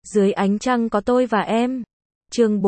Dưới ánh trăng có tôi và em. Chương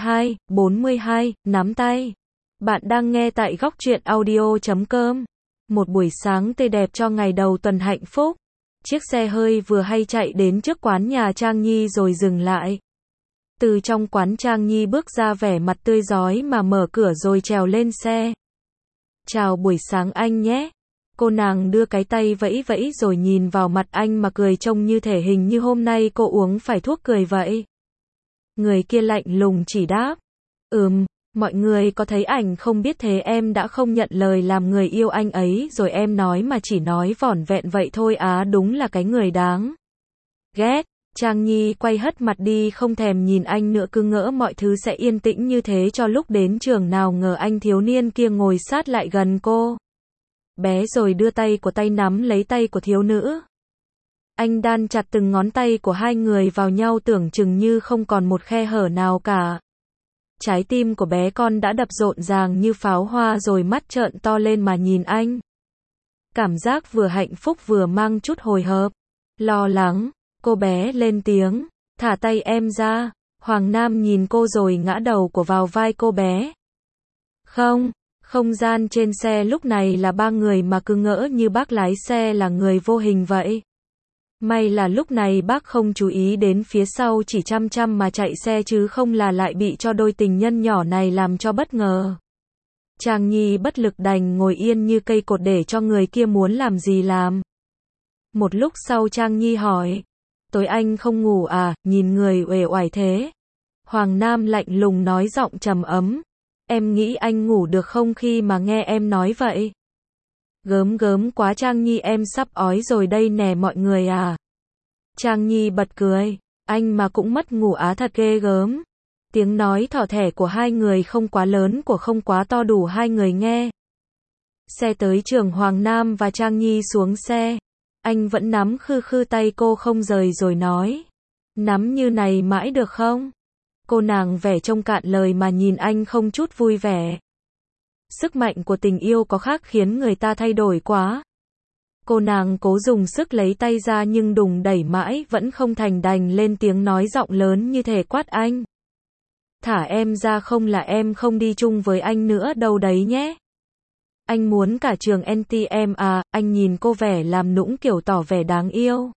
42, nắm tay. Bạn đang nghe tại góc truyện audio.com. Một buổi sáng tươi đẹp cho ngày đầu tuần hạnh phúc. Chiếc xe hơi vừa hay chạy đến trước quán nhà Trang Nhi rồi dừng lại. Từ trong quán Trang Nhi bước ra vẻ mặt tươi rói mà mở cửa rồi trèo lên xe. Chào buổi sáng anh nhé. Cô nàng đưa cái tay vẫy vẫy rồi nhìn vào mặt anh mà cười trông như thể hình như hôm nay cô uống phải thuốc cười vậy. Người kia lạnh lùng chỉ đáp. Mọi người có thấy ảnh không biết thế em đã không nhận lời làm người yêu anh ấy rồi em nói mà chỉ nói vỏn vẹn vậy thôi á, đúng là cái người đáng ghét. Trang Nhi quay hất mặt đi không thèm nhìn anh nữa, cứ ngỡ mọi thứ sẽ yên tĩnh như thế cho lúc đến trường, nào ngờ anh thiếu niên kia ngồi sát lại gần cô bé rồi đưa tay nắm lấy tay của thiếu nữ. Anh đan chặt từng ngón tay của hai người vào nhau tưởng chừng như không còn một khe hở nào cả. Trái tim của bé con đã đập rộn ràng như pháo hoa rồi mắt trợn to lên mà nhìn anh. Cảm giác vừa hạnh phúc vừa mang chút hồi hộp, lo lắng. Cô bé lên tiếng, thả tay em ra. Hoàng Nam nhìn cô rồi ngã đầu của vào vai cô bé. Không gian trên xe lúc này là ba người mà cứ ngỡ như bác lái xe là người vô hình vậy. May là lúc này bác không chú ý đến phía sau, chỉ chăm chăm mà chạy xe chứ không là lại bị cho đôi tình nhân nhỏ này làm cho bất ngờ. Trang Nhi bất lực đành ngồi yên như cây cột để cho người kia muốn làm gì làm. Một lúc sau Trang Nhi hỏi, tối anh không ngủ à, nhìn người uể oải thế. Hoàng Nam lạnh lùng nói giọng trầm ấm, em nghĩ anh ngủ được không khi mà nghe em nói vậy? Gớm quá Trang Nhi, em sắp ói rồi đây nè mọi người à. Trang Nhi bật cười, anh mà cũng mất ngủ á, thật ghê gớm. Tiếng nói thỏ thẻ của hai người không quá lớn của không quá to đủ hai người nghe. Xe tới trường, Hoàng Nam và Trang Nhi xuống xe. Anh vẫn nắm khư tay cô không rời rồi nói, nắm như này mãi được không? Cô nàng vẻ trông cạn lời mà nhìn anh không chút vui vẻ. Sức mạnh của tình yêu có khác khiến người ta thay đổi quá. Cô nàng cố dùng sức lấy tay ra nhưng đùng đẩy mãi vẫn không thành, đành lên tiếng nói giọng lớn như thể quát anh. Thả em ra không là em không đi chung với anh nữa đâu đấy nhé. Anh muốn cả trường anti em à, anh nhìn cô vẻ làm nũng kiểu tỏ vẻ đáng yêu.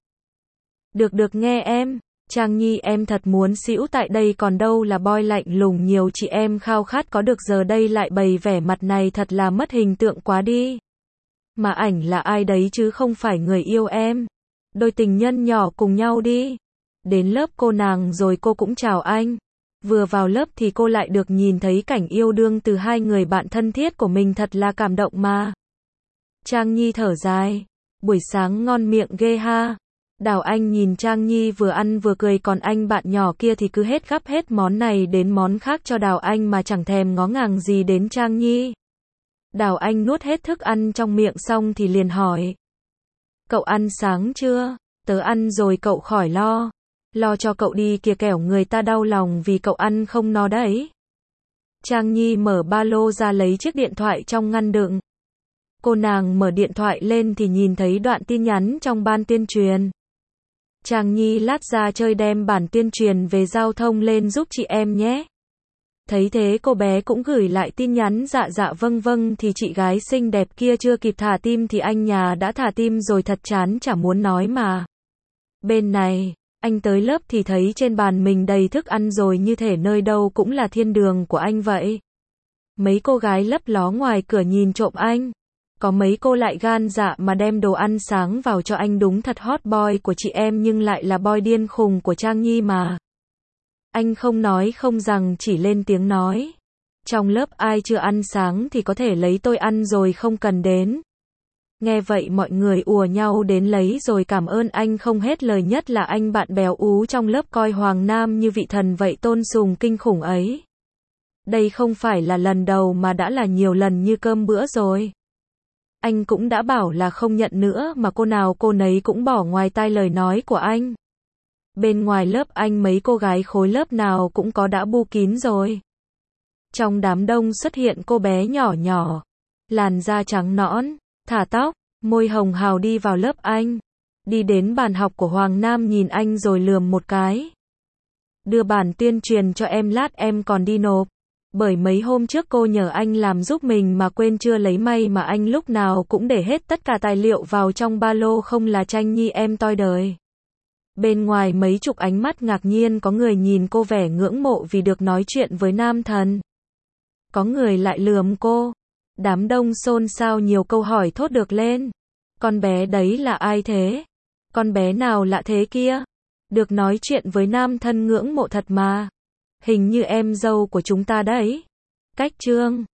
Được nghe em. Trang Nhi, em thật muốn xỉu tại đây còn đâu là boy lạnh lùng nhiều chị em khao khát có được, giờ đây lại bày vẻ mặt này thật là mất hình tượng quá đi. Mà ảnh là ai đấy chứ không phải người yêu em. Đôi tình nhân nhỏ cùng nhau đi. Đến lớp cô nàng rồi cô cũng chào anh. Vừa vào lớp thì cô lại được nhìn thấy cảnh yêu đương từ hai người bạn thân thiết của mình, thật là cảm động mà. Trang Nhi thở dài, buổi sáng ngon miệng ghê ha. Đào Anh nhìn Trang Nhi vừa ăn vừa cười, còn anh bạn nhỏ kia thì cứ hết gắp hết món này đến món khác cho Đào Anh mà chẳng thèm ngó ngàng gì đến Trang Nhi. Đào Anh nuốt hết thức ăn trong miệng xong thì liền hỏi, cậu ăn sáng chưa? Tớ ăn rồi, cậu khỏi lo cho cậu đi kìa, kẻo người ta đau lòng vì cậu ăn không no đấy. Trang Nhi mở ba lô ra lấy chiếc điện thoại trong ngăn đựng. Cô nàng mở điện thoại lên thì nhìn thấy đoạn tin nhắn trong ban tuyên truyền. Trang Nhi lát ra chơi đem bản tuyên truyền về giao thông lên giúp chị em nhé. Thấy thế cô bé cũng gửi lại tin nhắn dạ vâng thì chị gái xinh đẹp kia chưa kịp thả tim thì anh nhà đã thả tim rồi, thật chán chả muốn nói mà. Bên này, anh tới lớp thì thấy trên bàn mình đầy thức ăn rồi như thể nơi đâu cũng là thiên đường của anh vậy. Mấy cô gái lấp ló ngoài cửa nhìn trộm anh. Có mấy cô lại gan dạ mà đem đồ ăn sáng vào cho anh, đúng thật hot boy của chị em nhưng lại là boy điên khùng của Trang Nhi mà. Anh không nói không rằng chỉ lên tiếng nói. Trong lớp ai chưa ăn sáng thì có thể lấy tôi ăn rồi không cần đến. Nghe vậy mọi người ùa nhau đến lấy rồi cảm ơn anh không hết lời, nhất là anh bạn béo ú trong lớp coi Hoàng Nam như vị thần vậy, tôn sùng kinh khủng ấy. Đây không phải là lần đầu mà đã là nhiều lần như cơm bữa rồi. Anh cũng đã bảo là không nhận nữa mà cô nào cô nấy cũng bỏ ngoài tai lời nói của anh. Bên ngoài lớp anh mấy cô gái khối lớp nào cũng có đã bu kín rồi. Trong đám đông xuất hiện cô bé nhỏ, làn da trắng nõn, thả tóc, môi hồng hào đi vào lớp anh. Đi đến bàn học của Hoàng Nam nhìn anh rồi lườm một cái. Đưa bản tuyên truyền cho em lát em còn đi nộp. Bởi mấy hôm trước cô nhờ anh làm giúp mình mà quên chưa lấy, may mà anh lúc nào cũng để hết tất cả tài liệu vào trong ba lô, không là Tranh Nhi em toi đời. Bên ngoài mấy chục ánh mắt ngạc nhiên, có người nhìn cô vẻ ngưỡng mộ vì được nói chuyện với nam thần. Có người lại lườm cô. Đám đông xôn xao, nhiều câu hỏi thốt được lên. Con bé đấy là ai thế? Con bé nào lạ thế kia? Được nói chuyện với nam thân ngưỡng mộ thật mà. Hình như em dâu của chúng ta đấy. Cách Trương